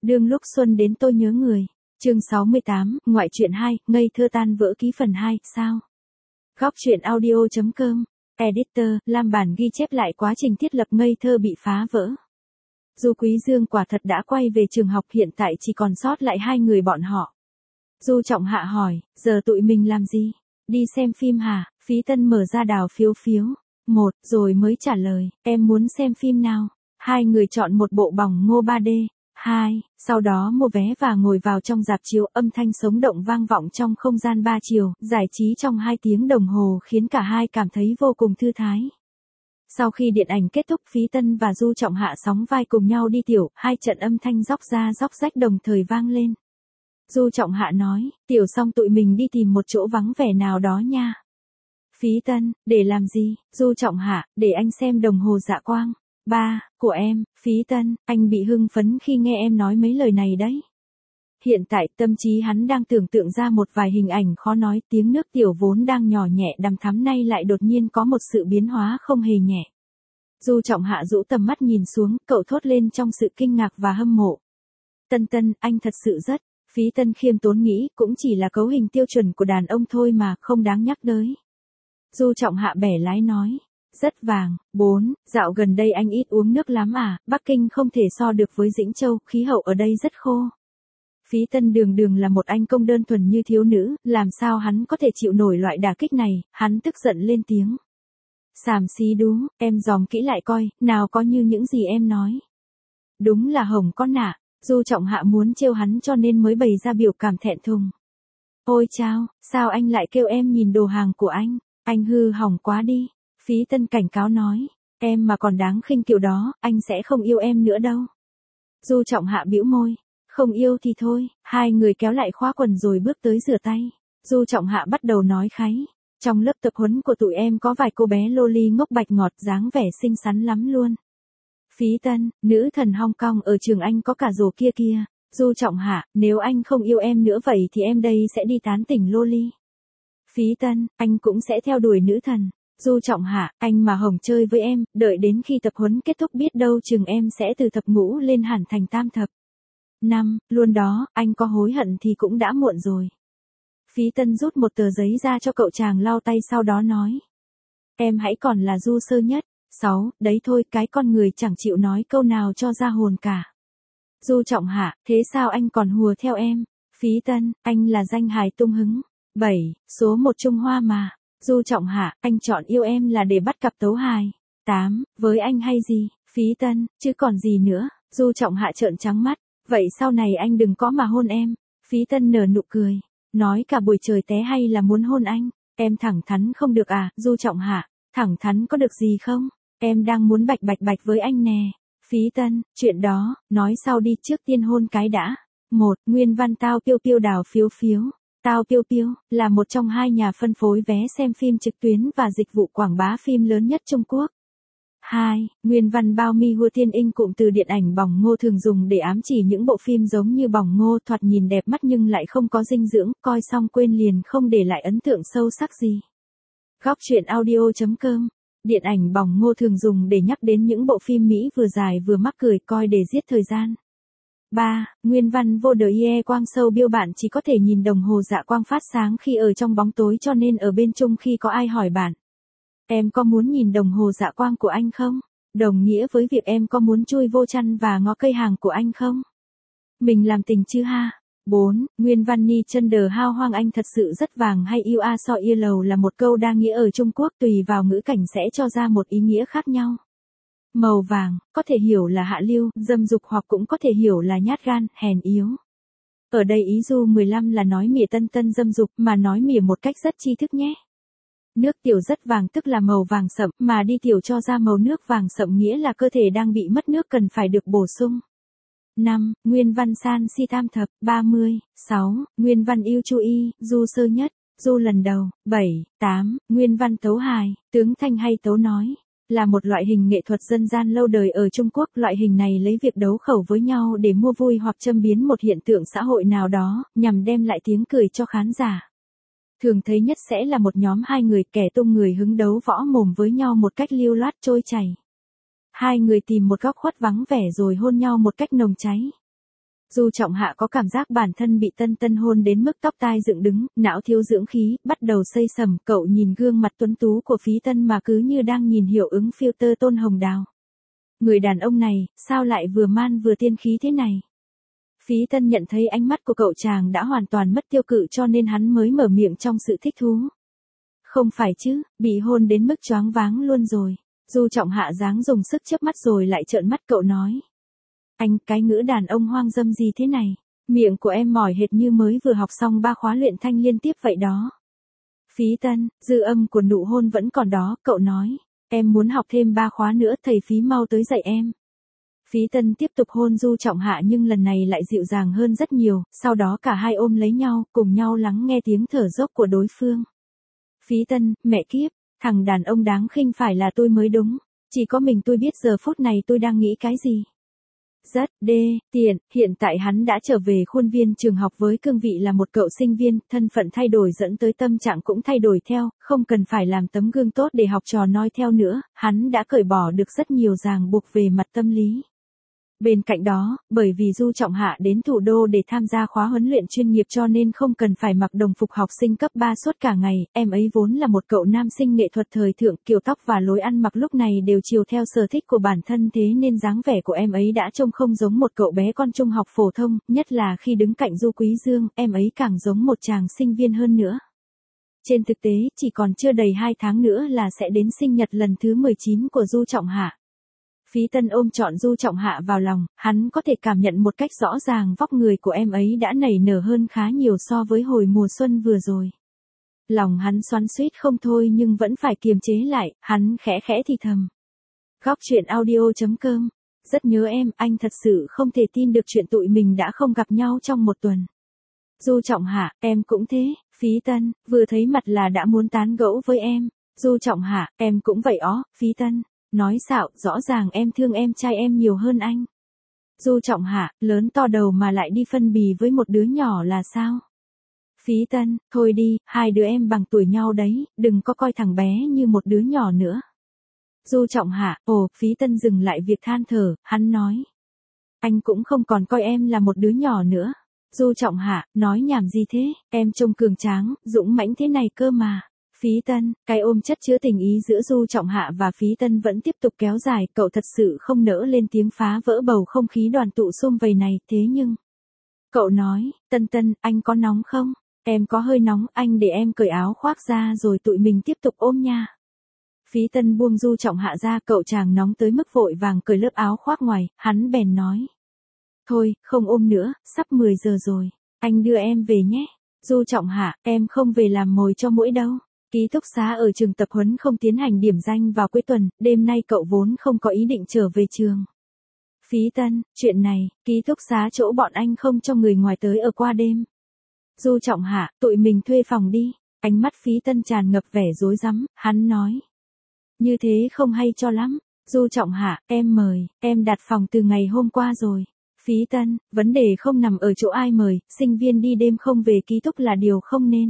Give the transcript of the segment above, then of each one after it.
Đương lúc xuân đến tôi nhớ người. Chương 68, ngoại truyện 2, ngây thơ tan vỡ ký phần 2, sao? Góc truyện audio.com. Editor, làm bản ghi chép lại quá trình thiết lập ngây thơ bị phá vỡ. Du Quý Dương quả thật đã quay về trường học, hiện tại chỉ còn sót lại hai người bọn họ. Du Trọng Hạ hỏi, giờ tụi mình làm gì? Đi xem phim hả? Phí Tân mở ra đào phiếu. Một, rồi mới trả lời, em muốn xem phim nào? Hai người chọn một bộ bỏng ngô 3D. Hai, sau đó mua vé và ngồi vào trong rạp chiếu, âm thanh sống động vang vọng trong không gian 3 chiều, giải trí trong 2 tiếng đồng hồ khiến cả hai cảm thấy vô cùng thư thái. Sau khi điện ảnh kết thúc, Phí Tân và Du Trọng Hạ sóng vai cùng nhau đi tiểu, hai trận âm thanh róc ra róc rách đồng thời vang lên. Du Trọng Hạ nói, tiểu xong tụi mình đi tìm một chỗ vắng vẻ nào đó nha. Phí Tân, để làm gì? Du Trọng Hạ, để anh xem đồng hồ dạ quang. Ba, của em. Phí Tân, anh bị hưng phấn khi nghe em nói mấy lời này đấy. Hiện tại tâm trí hắn đang tưởng tượng ra một vài hình ảnh khó nói, tiếng nước tiểu vốn đang nhỏ nhẹ đằm thắm nay lại đột nhiên có một sự biến hóa không hề nhẹ. Du Trọng Hạ rũ tầm mắt nhìn xuống, cậu thốt lên trong sự kinh ngạc và hâm mộ. Tân, anh thật sự rất. Phí Tân khiêm tốn nghĩ, cũng chỉ là cấu hình tiêu chuẩn của đàn ông thôi mà, không đáng nhắc tới. Du Trọng Hạ bẻ lái nói. Rất vàng. 4. Dạo gần đây anh ít uống nước lắm à, Bắc Kinh không thể so được với Dĩnh Châu, khí hậu ở đây rất khô. Phí Tân đường là một anh công đơn thuần như thiếu nữ, làm sao hắn có thể chịu nổi loại đả kích này, hắn tức giận lên tiếng. Xàm xí đú, em dòm kỹ lại coi, nào có như những gì em nói. Đúng là hồng con nạ, Du Trọng Hạ muốn trêu hắn cho nên mới bày ra biểu cảm thẹn thùng. Ôi chao, sao anh lại kêu em nhìn đồ hàng của anh hư hỏng quá đi. Phí Tân cảnh cáo nói, em mà còn đáng khinh kiểu đó, anh sẽ không yêu em nữa đâu. Du Trọng Hạ bĩu môi, không yêu thì thôi, hai người kéo lại khóa quần rồi bước tới rửa tay. Du Trọng Hạ bắt đầu nói kháy, trong lớp tập huấn của tụi em có vài cô bé loli ngốc bạch ngọt dáng vẻ xinh xắn lắm luôn. Phí Tân, nữ thần Hong Kong ở trường anh có cả rồ kia. Du Trọng Hạ, nếu anh không yêu em nữa vậy thì em đây sẽ đi tán tỉnh loli. Phí Tân, anh cũng sẽ theo đuổi nữ thần. Du Trọng Hạ, anh mà hồng chơi với em, đợi đến khi tập huấn kết thúc biết đâu chừng em sẽ từ thập ngũ lên hẳn thành tam thập. 5, luôn đó, anh có hối hận thì cũng đã muộn rồi. Phí Tân rút một tờ giấy ra cho cậu chàng lau tay sau đó nói. Em hãy còn là du sơ nhất. 6, đấy thôi, cái con người chẳng chịu nói câu nào cho ra hồn cả. Du Trọng Hạ, thế sao anh còn hùa theo em? Phí Tân, anh là danh hài tung hứng. 7, số 1 Trung Hoa mà. Du Trọng Hạ, anh chọn yêu em là để bắt cặp tấu hài. 8, với anh hay gì? Phí Tân, chứ còn gì nữa? Du Trọng Hạ trợn trắng mắt. Vậy sau này anh đừng có mà hôn em. Phí Tân nở nụ cười. Nói cả buổi trời té hay là muốn hôn anh? Em thẳng thắn không được à? Du Trọng Hạ, thẳng thắn có được gì không? Em đang muốn bạch với anh nè. Phí Tân, chuyện đó, nói sau đi, trước tiên hôn cái đã. 1. Nguyên văn Tao Piu đào phiếu. Tao Piu là một trong hai nhà phân phối vé xem phim trực tuyến và dịch vụ quảng bá phim lớn nhất Trung Quốc. 2. Nguyên văn Bao Mi Hua Thiên Inh, cụm từ điện ảnh bỏng ngô thường dùng để ám chỉ những bộ phim giống như bỏng ngô, thoạt nhìn đẹp mắt nhưng lại không có dinh dưỡng, coi xong quên liền, không để lại ấn tượng sâu sắc gì. Góc truyện audio.com. Điện ảnh bỏng ngô thường dùng để nhắc đến những bộ phim Mỹ vừa dài vừa mắc cười, coi để giết thời gian. 3. Nguyên văn Vô Đời Ie Quang Sâu Biêu, bạn chỉ có thể nhìn đồng hồ dạ quang phát sáng khi ở trong bóng tối cho nên ở bên chung khi có ai hỏi bạn. Em có muốn nhìn đồng hồ dạ quang của anh không? Đồng nghĩa với việc em có muốn chui vô chăn và ngó cây hàng của anh không? Mình làm tình chứ ha? 4. Nguyên văn Ni chân đờ hao hoang, anh thật sự rất vàng hay yêu a so yêu lầu là một câu đa nghĩa ở Trung Quốc, tùy vào ngữ cảnh sẽ cho ra một ý nghĩa khác nhau. Màu vàng, có thể hiểu là hạ lưu, dâm dục hoặc cũng có thể hiểu là nhát gan, hèn yếu. Ở đây ý Du 15 là nói mỉa Tân dâm dục, mà nói mỉa một cách rất tri thức nhé. Nước tiểu rất vàng tức là màu vàng sậm, mà đi tiểu cho ra màu nước vàng sậm nghĩa là cơ thể đang bị mất nước cần phải được bổ sung. 5. Nguyên văn San Si tam thập. 30. 6. Nguyên văn Yêu Chu Y, Du sơ nhất, Du lần đầu. 7. 8. Nguyên văn Tấu hài, tướng thanh hay tấu nói, là một loại hình nghệ thuật dân gian lâu đời ở Trung Quốc. Loại hình này lấy việc đấu khẩu với nhau để mua vui hoặc châm biếm một hiện tượng xã hội nào đó, nhằm đem lại tiếng cười cho khán giả. Thường thấy nhất sẽ là một nhóm hai người kẻ tung người hứng đấu võ mồm với nhau một cách lưu loát trôi chảy. Hai người tìm một góc khuất vắng vẻ rồi hôn nhau một cách nồng cháy. Du Trọng Hạ có cảm giác bản thân bị Tân Tân hôn đến mức tóc tai dựng đứng, não thiếu dưỡng khí, bắt đầu xây sầm, cậu nhìn gương mặt tuấn tú của Phí Tân mà cứ như đang nhìn hiệu ứng filter Tôn Hồng Đào. Người đàn ông này, sao lại vừa man vừa tiên khí thế này? Phí Tân nhận thấy ánh mắt của cậu chàng đã hoàn toàn mất tiêu cự cho nên hắn mới mở miệng trong sự thích thú. Không phải chứ, bị hôn đến mức choáng váng luôn rồi. Du Trọng Hạ dáng dùng sức chớp mắt rồi lại trợn mắt cậu nói. Anh, cái ngữ đàn ông hoang dâm gì thế này? Miệng của em mỏi hệt như mới vừa học xong 3 khóa luyện thanh liên tiếp vậy đó. Phí Tân, dư âm của nụ hôn vẫn còn đó, cậu nói. Em muốn học thêm 3 khóa nữa, thầy Phí mau tới dạy em. Phí Tân tiếp tục hôn Du Trọng Hạ nhưng lần này lại dịu dàng hơn rất nhiều, sau đó cả hai ôm lấy nhau, cùng nhau lắng nghe tiếng thở dốc của đối phương. Phí Tân, mẹ kiếp, thằng đàn ông đáng khinh phải là tôi mới đúng, chỉ có mình tôi biết giờ phút này tôi đang nghĩ cái gì. Rất tiện, hiện tại hắn đã trở về khuôn viên trường học với cương vị là một cậu sinh viên, thân phận thay đổi dẫn tới tâm trạng cũng thay đổi theo, không cần phải làm tấm gương tốt để học trò noi theo nữa, hắn đã cởi bỏ được rất nhiều ràng buộc về mặt tâm lý. Bên cạnh đó, bởi vì Du Trọng Hạ đến thủ đô để tham gia khóa huấn luyện chuyên nghiệp cho nên không cần phải mặc đồng phục học sinh cấp 3 suốt cả ngày, em ấy vốn là một cậu nam sinh nghệ thuật thời thượng, kiểu tóc và lối ăn mặc lúc này đều chiều theo sở thích của bản thân thế nên dáng vẻ của em ấy đã trông không giống một cậu bé con trung học phổ thông, nhất là khi đứng cạnh Du Quý Dương, em ấy càng giống một chàng sinh viên hơn nữa. Trên thực tế, chỉ còn chưa đầy 2 tháng nữa là sẽ đến sinh nhật lần thứ 19 của Du Trọng Hạ. Phí Tân ôm trọn Du Trọng Hạ vào lòng, hắn có thể cảm nhận một cách rõ ràng vóc người của em ấy đã nảy nở hơn khá nhiều so với hồi mùa xuân vừa rồi. Lòng hắn xoắn xuýt không thôi nhưng vẫn phải kiềm chế lại, hắn khẽ khẽ thì thầm. Góc truyện audio.com, rất nhớ em, anh thật sự không thể tin được chuyện tụi mình đã không gặp nhau trong một tuần. Du Trọng Hạ, em cũng thế, Phí Tân, vừa thấy mặt là đã muốn tán gẫu với em. Du Trọng Hạ, em cũng vậy ó, Phí Tân. Nói xạo, rõ ràng em thương em trai em nhiều hơn anh. Du Trọng Hạ, lớn to đầu mà lại đi phân bì với một đứa nhỏ là sao? Phí Tân, thôi đi, hai đứa em bằng tuổi nhau đấy, đừng có coi thằng bé như một đứa nhỏ nữa. Du Trọng Hạ, Phí Tân dừng lại việc than thở, hắn nói. Anh cũng không còn coi em là một đứa nhỏ nữa. Du Trọng Hạ, nói nhảm gì thế, em trông cường tráng, dũng mãnh thế này cơ mà. Phí Tân, cái ôm chất chứa tình ý giữa Du Trọng Hạ và Phí Tân vẫn tiếp tục kéo dài, cậu thật sự không nỡ lên tiếng phá vỡ bầu không khí đoàn tụ sum vầy này, thế nhưng... Cậu nói, Tân Tân, anh có nóng không? Em có hơi nóng, anh để em cởi áo khoác ra rồi tụi mình tiếp tục ôm nha. Phí Tân buông Du Trọng Hạ ra, cậu chàng nóng tới mức vội vàng cởi lớp áo khoác ngoài, hắn bèn nói. Thôi, không ôm nữa, sắp 10 giờ rồi, anh đưa em về nhé. Du Trọng Hạ, em không về làm mồi cho muỗi đâu. Ký túc xá ở trường tập huấn không tiến hành điểm danh vào cuối tuần, đêm nay cậu vốn không có ý định trở về trường. Phí Tân, chuyện này, ký túc xá chỗ bọn anh không cho người ngoài tới ở qua đêm. Du Trọng Hạ, tụi mình thuê phòng đi. Ánh mắt Phí Tân tràn ngập vẻ rối rắm, hắn nói. Như thế không hay cho lắm. Du Trọng Hạ, em mời, em đặt phòng từ ngày hôm qua rồi. Phí Tân, vấn đề không nằm ở chỗ ai mời, sinh viên đi đêm không về ký túc là điều không nên.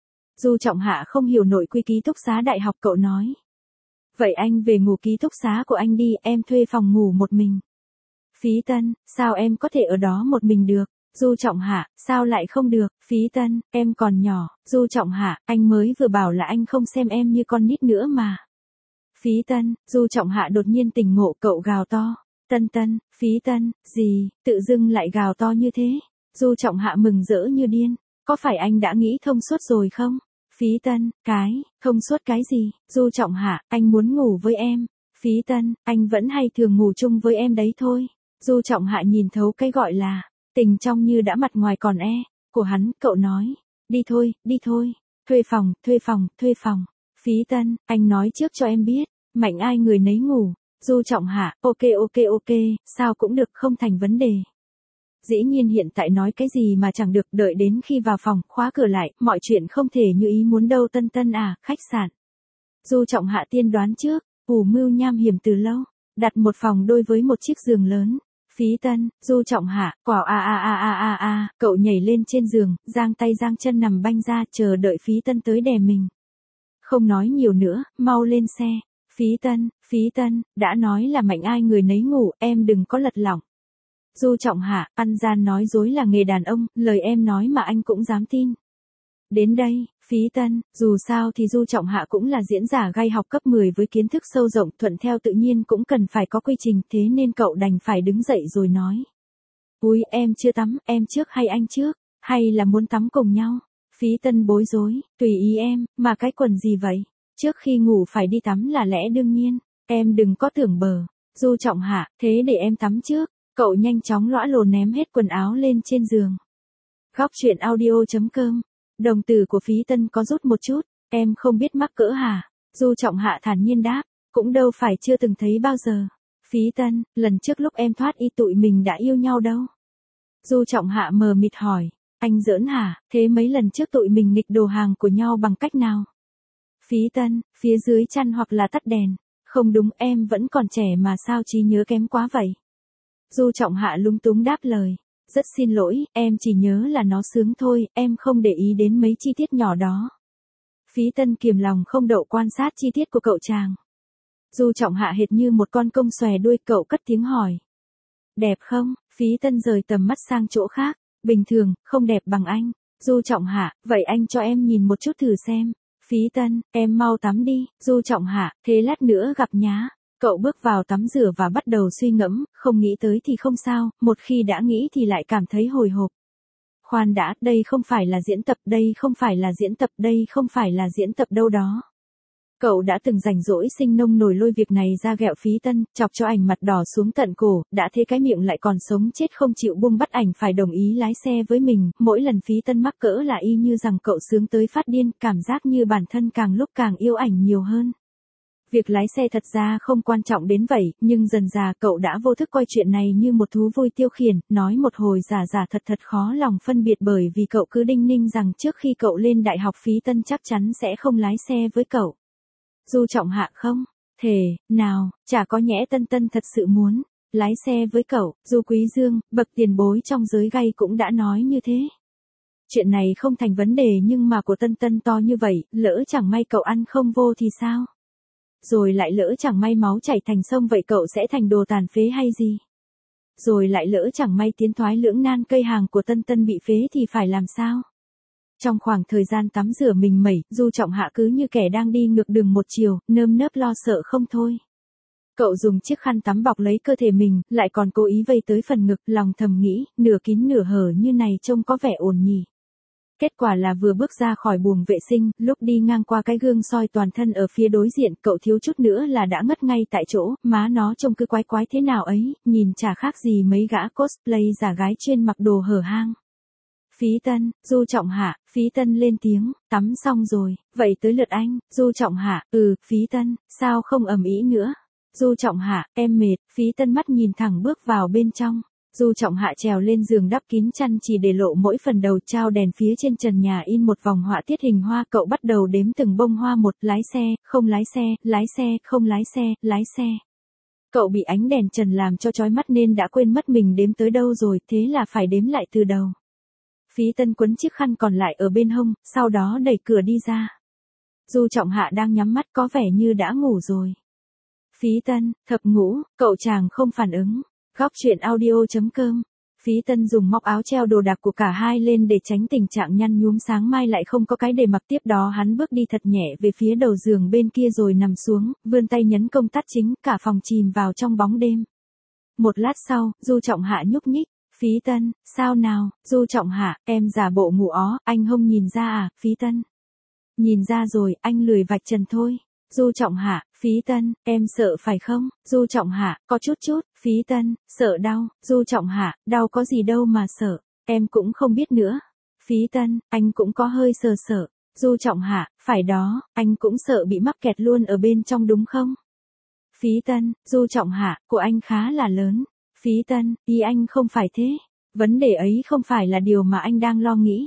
Du Trọng Hạ không hiểu nội quy ký túc xá đại học, cậu nói. Vậy anh về ngủ ký túc xá của anh đi, em thuê phòng ngủ một mình. Phí Tân, sao em có thể ở đó một mình được? Du Trọng Hạ, sao lại không được? Phí Tân, em còn nhỏ. Du Trọng Hạ, anh mới vừa bảo là anh không xem em như con nít nữa mà. Phí Tân, Du Trọng Hạ đột nhiên tỉnh ngộ, cậu gào to. Tân Tân, Phí Tân, gì, tự dưng lại gào to như thế? Du Trọng Hạ mừng rỡ như điên. Có phải anh đã nghĩ thông suốt rồi không? Phí Tân, thông suốt cái gì? Du Trọng Hạ, anh muốn ngủ với em. Phí Tân, anh vẫn hay thường ngủ chung với em đấy thôi. Du Trọng Hạ nhìn thấu cái gọi là tình trong như đã mặt ngoài còn của hắn, cậu nói. Đi thôi, thuê phòng. Phí Tân, anh nói trước cho em biết, mạnh ai người nấy ngủ. Du Trọng Hạ, ok, sao cũng được, không thành vấn đề. Dĩ nhiên hiện tại nói cái gì mà chẳng được, đợi đến khi vào phòng, khóa cửa lại, mọi chuyện không thể như ý muốn đâu. Tân Tân à, khách sạn. Du Trọng Hạ tiên đoán trước, ủ mưu nham hiểm từ lâu, đặt một phòng đôi với một chiếc giường lớn. Phí Tân, Du Trọng Hạ, quả cậu nhảy lên trên giường, giang tay giang chân nằm banh ra, chờ đợi Phí Tân tới đè mình. Không nói nhiều nữa, mau lên xe. Phí Tân, đã nói là mạnh ai người nấy ngủ, em đừng có lật lỏng. Du Trọng Hạ, ăn gian nói dối là nghề đàn ông, lời em nói mà anh cũng dám tin. Đến đây, Phí Tân, dù sao thì Du Trọng Hạ cũng là diễn giả gai học cấp 10 với kiến thức sâu rộng, thuận theo tự nhiên cũng cần phải có quy trình, thế nên cậu đành phải đứng dậy rồi nói. Ui, em chưa tắm, em trước hay anh trước, hay là muốn tắm cùng nhau? Phí Tân bối rối, tùy ý em, mà cái quần gì vậy? Trước khi ngủ phải đi tắm là lẽ đương nhiên, em đừng có tưởng bờ. Du Trọng Hạ, thế để em tắm trước. Cậu nhanh chóng lõa lồ ném hết quần áo lên trên giường. Góc truyện audio.com. Đồng tử của Phí Tân có rút một chút, em không biết mắc cỡ hả? Du Trọng Hạ thản nhiên đáp, cũng đâu phải chưa từng thấy bao giờ. Phí Tân, lần trước lúc em thoát y tụi mình đã yêu nhau đâu? Du Trọng Hạ mờ mịt hỏi, anh giỡn hả, thế mấy lần trước tụi mình nghịch đồ hàng của nhau bằng cách nào? Phí Tân, phía dưới chăn hoặc là tắt đèn. Không đúng, em vẫn còn trẻ mà sao trí nhớ kém quá vậy? Du Trọng Hạ lúng túng đáp lời. Rất xin lỗi, em chỉ nhớ là nó sướng thôi, em không để ý đến mấy chi tiết nhỏ đó. Phí Tân kiềm lòng không đậu quan sát chi tiết của cậu chàng. Du Trọng Hạ hệt như một con công xòe đuôi, cậu cất tiếng hỏi. Đẹp không? Phí Tân rời tầm mắt sang chỗ khác. Bình thường, không đẹp bằng anh. Du Trọng Hạ, vậy anh cho em nhìn một chút thử xem. Phí Tân, em mau tắm đi. Du Trọng Hạ, thế lát nữa gặp nhá. Cậu bước vào tắm rửa và bắt đầu suy ngẫm, không nghĩ tới thì không sao, một khi đã nghĩ thì lại cảm thấy hồi hộp. Khoan đã, đây không phải là diễn tập, đây không phải là diễn tập, đây không phải là diễn tập đâu đó. Cậu đã từng rảnh rỗi sinh nông nổi lôi việc này ra ghẹo Phí Tân, chọc cho ảnh mặt đỏ xuống tận cổ, đã thế cái miệng lại còn sống chết không chịu buông bắt ảnh phải đồng ý lái xe với mình, mỗi lần Phí Tân mắc cỡ là y như rằng cậu sướng tới phát điên, cảm giác như bản thân càng lúc càng yêu ảnh nhiều hơn. Việc lái xe thật ra không quan trọng đến vậy, nhưng dần dà cậu đã vô thức coi chuyện này như một thú vui tiêu khiển, nói một hồi giả giả thật thật khó lòng phân biệt bởi vì cậu cứ đinh ninh rằng trước khi cậu lên đại học Phí Tân chắc chắn sẽ không lái xe với cậu. Du Trọng Hạ không? Thề, nào, chả có nhẽ Tân Tân thật sự muốn lái xe với cậu, Du Quý Dương, bậc tiền bối trong giới gay cũng đã nói như thế. Chuyện này không thành vấn đề nhưng mà của Tân Tân to như vậy, lỡ chẳng may cậu ăn không vô thì sao? Rồi lại lỡ chẳng may máu chảy thành sông vậy cậu sẽ thành đồ tàn phế hay gì? Rồi lại lỡ chẳng may tiến thoái lưỡng nan cây hàng của Tân Tân bị phế thì phải làm sao? Trong khoảng thời gian tắm rửa mình mẩy, Du Trọng Hạ cứ như kẻ đang đi ngược đường một chiều, nơm nớp lo sợ không thôi. Cậu dùng chiếc khăn tắm bọc lấy cơ thể mình, lại còn cố ý vây tới phần ngực, lòng thầm nghĩ, nửa kín nửa hở như này trông có vẻ ổn nhỉ. Kết quả là vừa bước ra khỏi buồng vệ sinh, lúc đi ngang qua cái gương soi toàn thân ở phía đối diện, cậu thiếu chút nữa là đã ngất ngay tại chỗ, má nó trông cứ quái quái thế nào ấy, nhìn chả khác gì mấy gã cosplay giả gái chuyên mặc đồ hở hang. Phí Tân, Du Trọng Hạ, Phí Tân lên tiếng, tắm xong rồi, vậy tới lượt anh. Du Trọng Hạ, Phí Tân, sao không ầm ĩ nữa? Du Trọng Hạ, em mệt. Phí Tân mắt nhìn thẳng bước vào bên trong. Du Trọng Hạ trèo lên giường đắp kín chăn chỉ để lộ mỗi phần đầu, trao đèn phía trên trần nhà in một vòng họa tiết hình hoa, cậu bắt đầu đếm từng bông hoa một, lái xe, không lái xe, lái xe, không lái xe, lái xe. Cậu bị ánh đèn trần làm cho chói mắt nên đã quên mất mình đếm tới đâu rồi, thế là phải đếm lại từ đầu. Phí Tân quấn chiếc khăn còn lại ở bên hông, sau đó đẩy cửa đi ra. Du Trọng Hạ đang nhắm mắt có vẻ như đã ngủ rồi. Phí Tân, thập ngũ, cậu chàng không phản ứng. Góc truyện audio.com. Phí Tân dùng móc áo treo đồ đạc của cả hai lên để tránh tình trạng nhăn nhúm sáng mai lại không có cái để mặc, tiếp đó hắn bước đi thật nhẹ về phía đầu giường bên kia rồi nằm xuống, vươn tay nhấn công tắt chính, cả phòng chìm vào trong bóng đêm. Một lát sau, Du Trọng Hạ nhúc nhích. Phí Tân, sao nào? Du Trọng Hạ, em giả bộ ngủ ó, anh không nhìn ra à? Phí Tân. Nhìn ra rồi, anh lười vạch trần thôi. Du Trọng Hạ, Phí Tân, em sợ phải không? Du Trọng Hạ, có chút chút. Phí Tân, sợ đau. Du Trọng Hạ, đau có gì đâu mà sợ, em cũng không biết nữa. Phí Tân, anh cũng có hơi sợ sợ. Du Trọng Hạ, phải đó, anh cũng sợ bị mắc kẹt luôn ở bên trong đúng không? Phí Tân, Du Trọng Hạ, của anh khá là lớn. Phí Tân, ý anh không phải thế. Vấn đề ấy không phải là điều mà anh đang lo nghĩ.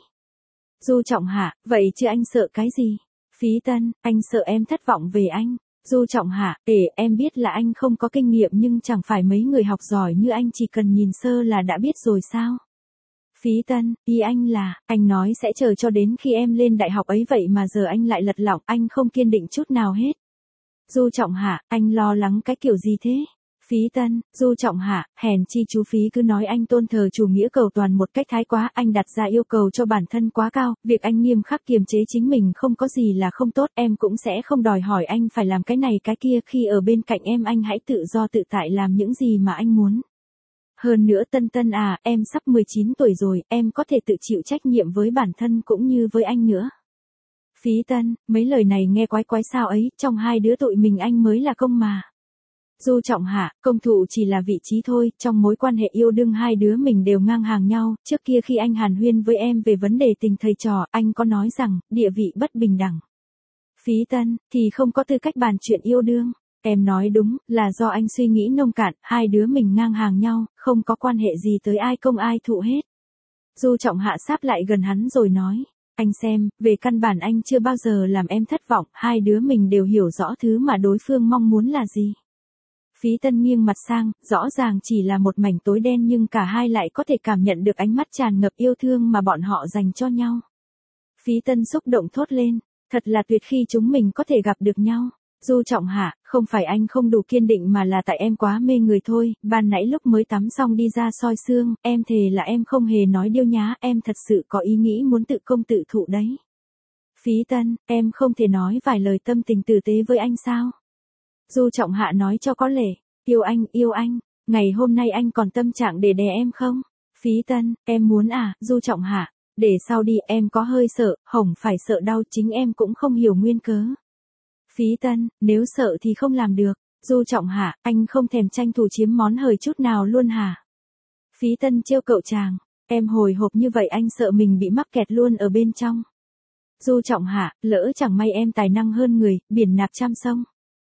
Du Trọng Hạ, vậy chứ anh sợ cái gì? Phí Tân, anh sợ em thất vọng về anh. Du Trọng Hạ, em biết là anh không có kinh nghiệm nhưng chẳng phải mấy người học giỏi như anh chỉ cần nhìn sơ là đã biết rồi sao? Phí Tân, ý anh là, anh nói sẽ chờ cho đến khi em lên đại học ấy vậy mà giờ anh lại lật lọng, anh không kiên định chút nào hết. Du Trọng Hạ, anh lo lắng cái kiểu gì thế? Phí Tân, Du Trọng Hạ, hèn chi chú Phí cứ nói anh tôn thờ chủ nghĩa cầu toàn một cách thái quá, anh đặt ra yêu cầu cho bản thân quá cao, việc anh nghiêm khắc kiềm chế chính mình không có gì là không tốt, em cũng sẽ không đòi hỏi anh phải làm cái này cái kia, khi ở bên cạnh em anh hãy tự do tự tại làm những gì mà anh muốn. Hơn nữa Tân Tân à, em sắp 19 tuổi rồi, em có thể tự chịu trách nhiệm với bản thân cũng như với anh nữa. Phí Tân, mấy lời này nghe quái quái sao ấy, trong hai đứa tụi mình anh mới là công mà. Du Trọng Hạ, công thụ chỉ là vị trí thôi, trong mối quan hệ yêu đương hai đứa mình đều ngang hàng nhau, trước kia khi anh hàn huyên với em về vấn đề tình thầy trò, anh có nói rằng, địa vị bất bình đẳng. Phí Tân, thì không có tư cách bàn chuyện yêu đương. Em nói đúng, là do anh suy nghĩ nông cạn, hai đứa mình ngang hàng nhau, không có quan hệ gì tới ai công ai thụ hết. Du Trọng Hạ sáp lại gần hắn rồi nói, anh xem, về căn bản anh chưa bao giờ làm em thất vọng, hai đứa mình đều hiểu rõ thứ mà đối phương mong muốn là gì. Phí Tân nghiêng mặt sang, rõ ràng chỉ là một mảnh tối đen nhưng cả hai lại có thể cảm nhận được ánh mắt tràn ngập yêu thương mà bọn họ dành cho nhau. Phí Tân xúc động thốt lên, thật là tuyệt khi chúng mình có thể gặp được nhau. Du Trọng Hạ, không phải anh không đủ kiên định mà là tại em quá mê người thôi, ban nãy lúc mới tắm xong đi ra soi xương, em thề là em không hề nói điêu nhá, em thật sự có ý nghĩ muốn tự công tự thụ đấy. Phí Tân, em không thể nói vài lời tâm tình tử tế với anh sao? Du Trọng Hạ nói cho có lệ, yêu anh, ngày hôm nay anh còn tâm trạng để đè em không? Phí Tân, em muốn à, Du Trọng Hạ, để sau đi, em có hơi sợ, hổng phải sợ đau, chính em cũng không hiểu nguyên cớ. Phí Tân, nếu sợ thì không làm được. Du Trọng Hạ, anh không thèm tranh thủ chiếm món hời chút nào luôn hả? Phí Tân trêu cậu chàng, em hồi hộp như vậy anh sợ mình bị mắc kẹt luôn ở bên trong. Du Trọng Hạ, lỡ chẳng may em tài năng hơn người, biển nạp trăm sông.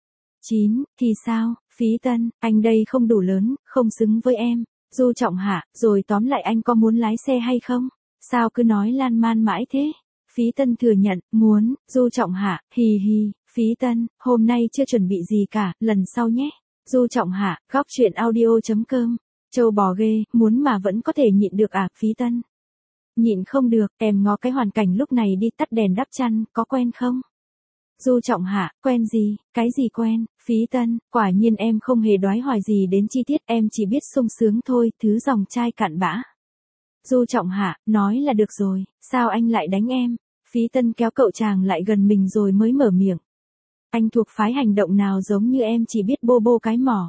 9, thì sao? Phí Tân, anh đây không đủ lớn, không xứng với em. Du Trọng Hạ, rồi tóm lại anh có muốn lái xe hay không? Sao cứ nói lan man mãi thế? Phí Tân thừa nhận, muốn. Du Trọng Hạ, hì hì. Phí Tân, hôm nay chưa chuẩn bị gì cả, lần sau nhé. Du Trọng Hạ, góc chuyện audio.com. Châu bò ghê, muốn mà vẫn có thể nhịn được à, Phí Tân? Nhịn không được, em ngó cái hoàn cảnh lúc này đi, tắt đèn đắp chăn, có quen không? Du Trọng Hạ, quen gì, cái gì quen? Phí Tân, quả nhiên em không hề đoái hoài gì đến chi tiết, em chỉ biết sung sướng thôi, thứ dòng trai cặn bã. Du Trọng Hạ, nói là được rồi, sao anh lại đánh em? Phí Tân kéo cậu chàng lại gần mình rồi mới mở miệng. Anh thuộc phái hành động nào giống như em chỉ biết bô bô cái mỏ.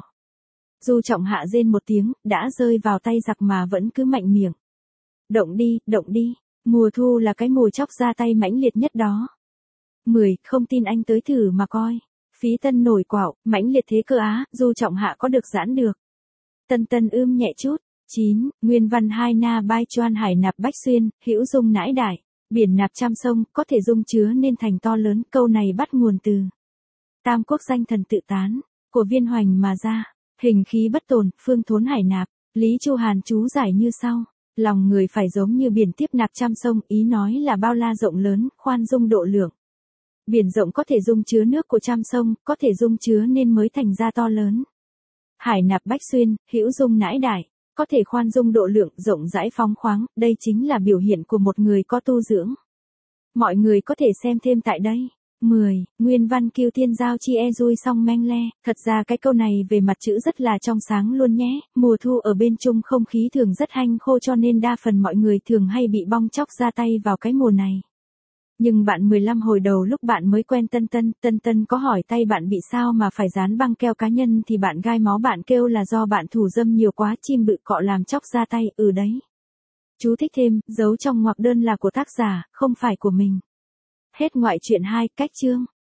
Du Trọng Hạ rên một tiếng, đã rơi vào tay giặc mà vẫn cứ mạnh miệng. Động đi, mùa thu là cái mùa chóc ra tay mãnh liệt nhất đó. 10, không tin anh tới thử mà coi. Phí Tân nổi quạo, mãnh liệt thế cơ á, Du Trọng Hạ có được giãn được. Tân Tân nhẹ chút. 9, nguyên văn 2 na bai choan hải nạp bách xuyên, hữu dung nãi đại. Biển nạp trăm sông, có thể dung chứa nên thành to lớn, câu này bắt nguồn từ Tam Quốc danh thần tự tán, của Viên Hoành mà ra. Hình khí bất tồn, phương thốn hải nạp. Lý Chu Hàn chú giải như sau. Lòng người phải giống như biển tiếp nạp trăm sông, ý nói là bao la rộng lớn, khoan dung độ lượng. Biển rộng có thể dung chứa nước của trăm sông, có thể dung chứa nên mới thành ra to lớn. Hải nạp bách xuyên, hữu dung nãi đại, có thể khoan dung độ lượng, rộng rãi phóng khoáng, đây chính là biểu hiện của một người có tu dưỡng. Mọi người có thể xem thêm tại đây. 10, nguyên văn kiêu tiên giao chi e dui song meng le, thật ra cái câu này về mặt chữ rất là trong sáng luôn nhé, mùa thu ở bên Trung không khí thường rất hanh khô cho nên đa phần mọi người thường hay bị bong chóc ra tay vào cái mùa này. Nhưng bạn 15 hồi đầu lúc bạn mới quen Tân Tân có hỏi tay bạn bị sao mà phải dán băng keo cá nhân thì bạn gai máu, bạn kêu là do bạn thủ dâm nhiều quá, chim bự cọ làm chóc ra tay, đấy. Chú thích thêm, dấu trong ngoặc đơn là của tác giả, không phải của mình. Hết ngoại truyện 2, cách chương.